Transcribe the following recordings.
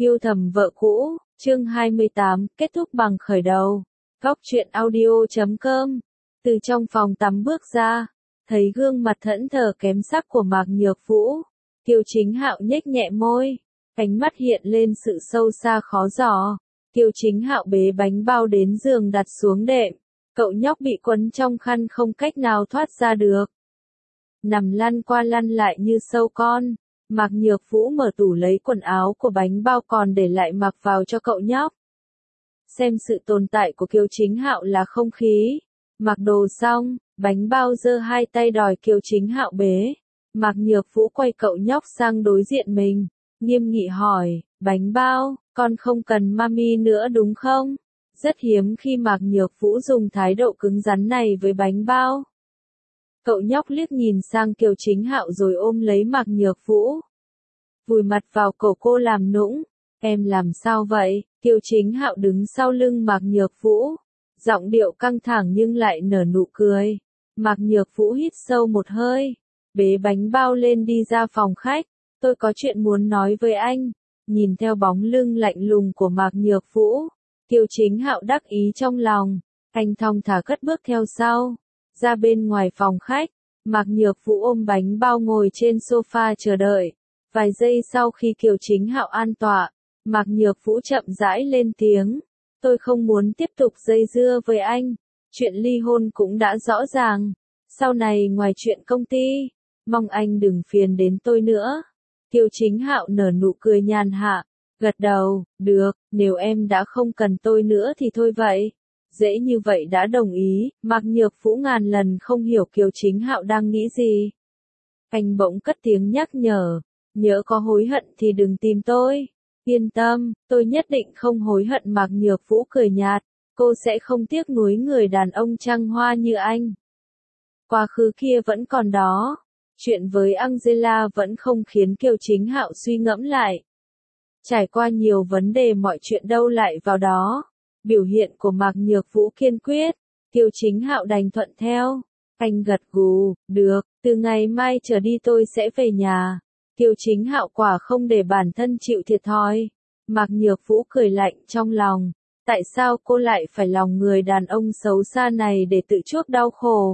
Yêu thầm vợ cũ, chương 28, kết thúc bằng khởi đầu. Góc truyện audio.com. Từ trong phòng tắm bước ra, thấy gương mặt thẫn thờ kém sắc của Mạc Nhược Vũ. Kiều Chính Hạo nhếch nhẹ môi, ánh mắt hiện lên sự sâu xa khó dò. Kiều Chính Hạo bế bánh bao đến giường đặt xuống đệm. Cậu nhóc bị quấn trong khăn không cách nào thoát ra được. Nằm lăn qua lăn lại như sâu con. Mạc Nhược Vũ mở tủ lấy quần áo của bánh bao còn để lại mặc vào cho cậu nhóc. Xem sự tồn tại của Kiều Chính Hạo là không khí. Mặc đồ xong, bánh bao giơ hai tay đòi Kiều Chính Hạo bế. Mạc Nhược Vũ quay cậu nhóc sang đối diện mình, nghiêm nghị hỏi, bánh bao, con không cần mami nữa đúng không? Rất hiếm khi Mạc Nhược Vũ dùng thái độ cứng rắn này với bánh bao. Cậu nhóc liếc nhìn sang Kiều Chính Hạo rồi ôm lấy Mạc Nhược Vũ. Vùi mặt vào cổ cô làm nũng. Em làm sao vậy? Kiều Chính Hạo đứng sau lưng Mạc Nhược Vũ. Giọng điệu căng thẳng nhưng lại nở nụ cười. Mạc Nhược Vũ hít sâu một hơi. Bế bánh bao lên đi ra phòng khách. Tôi có chuyện muốn nói với anh. Nhìn theo bóng lưng lạnh lùng của Mạc Nhược Vũ. Kiều Chính Hạo đắc ý trong lòng. Anh thong thả cất bước theo sau. Ra bên ngoài phòng khách, Mạc Nhược Vũ ôm bánh bao ngồi trên sofa chờ đợi. Vài giây sau khi Kiều Chính Hạo an tọa, Mạc Nhược Vũ chậm rãi lên tiếng. Tôi không muốn tiếp tục dây dưa với anh. Chuyện ly hôn cũng đã rõ ràng. Sau này ngoài chuyện công ty, mong anh đừng phiền đến tôi nữa. Kiều Chính Hạo nở nụ cười nhàn hạ, gật đầu, được, nếu em đã không cần tôi nữa thì thôi vậy. Dễ như vậy đã đồng ý, Mạc Nhược Vũ ngàn lần không hiểu Kiều Chính Hạo đang nghĩ gì. Anh bỗng cất tiếng nhắc nhở, nhớ có hối hận thì đừng tìm tôi. Yên tâm, tôi nhất định không hối hận. Mạc Nhược Vũ cười nhạt, cô sẽ không tiếc nuối người đàn ông trăng hoa như anh. Quá khứ kia vẫn còn đó, chuyện với Angela vẫn không khiến Kiều Chính Hạo suy ngẫm lại. Trải qua nhiều vấn đề mọi chuyện đâu lại vào đó. Biểu hiện của Mạc Nhược Vũ kiên quyết, Kiều Chính Hạo đành thuận theo. Anh gật gù, được, từ ngày mai trở đi tôi sẽ về nhà. Kiều Chính Hạo quả không để bản thân chịu thiệt thòi. Mạc Nhược Vũ cười lạnh trong lòng. Tại sao cô lại phải lòng người đàn ông xấu xa này để tự chuốc đau khổ?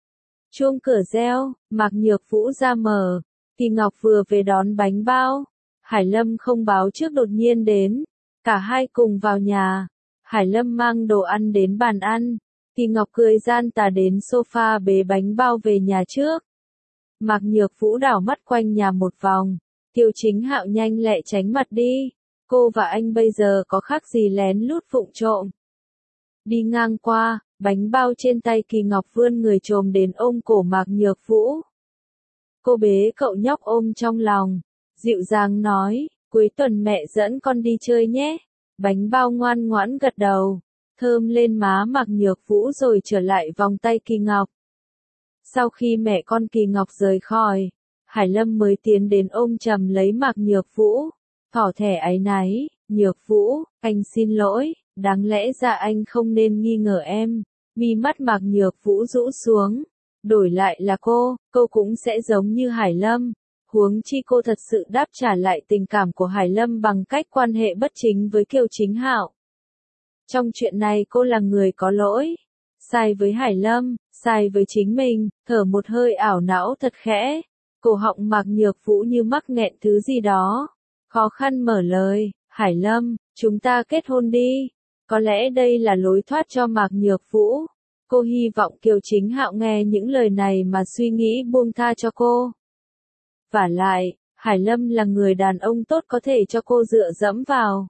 Chuông cửa reo, Mạc Nhược Vũ ra mở. Kỳ Ngọc vừa về đón bánh bao. Hải Lâm không báo trước đột nhiên đến. Cả hai cùng vào nhà. Hải Lâm mang đồ ăn đến bàn ăn. Kỳ Ngọc cười gian tà đến sofa bế bánh bao về nhà trước. Mạc Nhược Vũ đảo mắt quanh nhà một vòng. Kiều Chính Hạo nhanh lẹ tránh mặt đi. Cô và anh bây giờ có khác gì lén lút vụng trộm. Đi ngang qua, bánh bao trên tay Kỳ Ngọc vươn người chồm đến ôm cổ Mạc Nhược Vũ. Cô bế cậu nhóc ôm trong lòng. Dịu dàng nói, cuối tuần mẹ dẫn con đi chơi nhé. Bánh bao ngoan ngoãn gật đầu, thơm lên má Mạc Nhược Vũ rồi trở lại vòng tay Kỳ Ngọc. Sau khi mẹ con Kỳ Ngọc rời khỏi, Hải Lâm mới tiến đến ôm chầm lấy Mạc Nhược Vũ, tỏ vẻ áy náy, Nhược Vũ, anh xin lỗi, đáng lẽ ra anh không nên nghi ngờ em. Mi mắt Mạc Nhược Vũ rũ xuống, đổi lại là cô cũng sẽ giống như Hải Lâm. Huống chi cô thật sự đáp trả lại tình cảm của Hải Lâm bằng cách quan hệ bất chính với Kiều Chính Hạo. Trong chuyện này cô là người có lỗi. Sai với Hải Lâm, sai với chính mình, thở một hơi ảo não thật khẽ. Cổ họng Mạc Nhược Vũ như mắc nghẹn thứ gì đó. Khó khăn mở lời, Hải Lâm, chúng ta kết hôn đi. Có lẽ đây là lối thoát cho Mạc Nhược Vũ. Cô hy vọng Kiều Chính Hạo nghe những lời này mà suy nghĩ buông tha cho cô. Vả lại, Hải Lâm là người đàn ông tốt có thể cho cô dựa dẫm vào.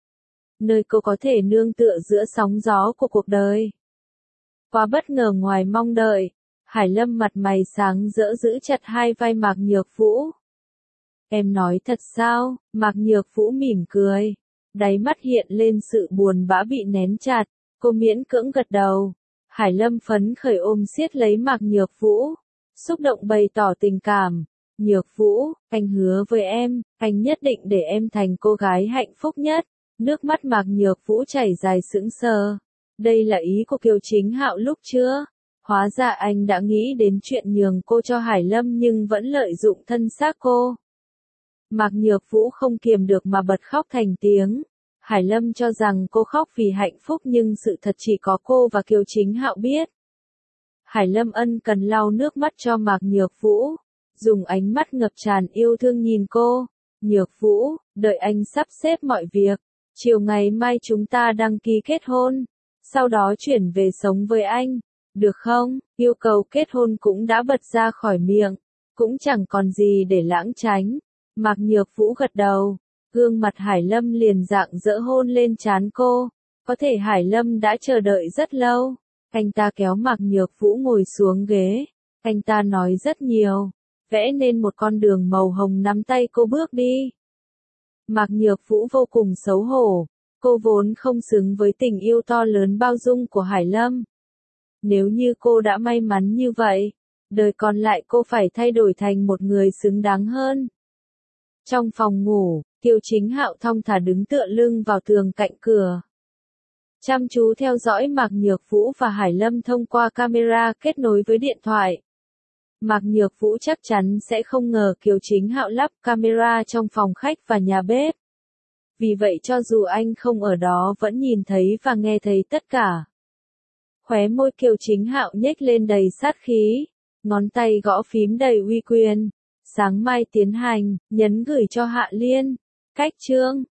Nơi cô có thể nương tựa giữa sóng gió của cuộc đời. Quá bất ngờ ngoài mong đợi, Hải Lâm mặt mày sáng rỡ giữ chặt hai vai Mạc Nhược Vũ. Em nói thật sao? Mạc Nhược Vũ mỉm cười. Đáy mắt hiện lên sự buồn bã bị nén chặt, cô miễn cưỡng gật đầu. Hải Lâm phấn khởi ôm siết lấy Mạc Nhược Vũ, xúc động bày tỏ tình cảm. Nhược Vũ, anh hứa với em, anh nhất định để em thành cô gái hạnh phúc nhất. Nước mắt Mạc Nhược Vũ chảy dài sững sờ. Đây là ý của Kiều Chính Hạo lúc chưa? Hóa ra anh đã nghĩ đến chuyện nhường cô cho Hải Lâm nhưng vẫn lợi dụng thân xác cô. Mạc Nhược Vũ không kiềm được mà bật khóc thành tiếng. Hải Lâm cho rằng cô khóc vì hạnh phúc nhưng sự thật chỉ có cô và Kiều Chính Hạo biết. Hải Lâm ân cần lau nước mắt cho Mạc Nhược Vũ, dùng ánh mắt ngập tràn yêu thương nhìn cô. Nhược Vũ, đợi anh sắp xếp mọi việc. Chiều ngày mai chúng ta đăng ký kết hôn. Sau đó chuyển về sống với anh. Được không? Yêu cầu kết hôn cũng đã bật ra khỏi miệng. Cũng chẳng còn gì để lãng tránh. Mạc Nhược Vũ gật đầu. Gương mặt Hải Lâm liền rạng rỡ hôn lên trán cô. Có thể Hải Lâm đã chờ đợi rất lâu. Anh ta kéo Mạc Nhược Vũ ngồi xuống ghế. Anh ta nói rất nhiều. Vẽ nên một con đường màu hồng nắm tay cô bước đi. Mạc Nhược Vũ vô cùng xấu hổ. Cô vốn không xứng với tình yêu to lớn bao dung của Hải Lâm. Nếu như cô đã may mắn như vậy, đời còn lại cô phải thay đổi thành một người xứng đáng hơn. Trong phòng ngủ, Kiều Chính Hạo thong thả đứng tựa lưng vào tường cạnh cửa. Chăm chú theo dõi Mạc Nhược Vũ và Hải Lâm thông qua camera kết nối với điện thoại. Mạc Nhược Vũ chắc chắn sẽ không ngờ Kiều Chính Hạo lắp camera trong phòng khách và nhà bếp. Vì vậy cho dù anh không ở đó vẫn nhìn thấy và nghe thấy tất cả. Khóe môi Kiều Chính Hạo nhếch lên đầy sát khí, ngón tay gõ phím đầy uy quyền. Sáng mai tiến hành, nhấn gửi cho Hạ Liên. Cách chương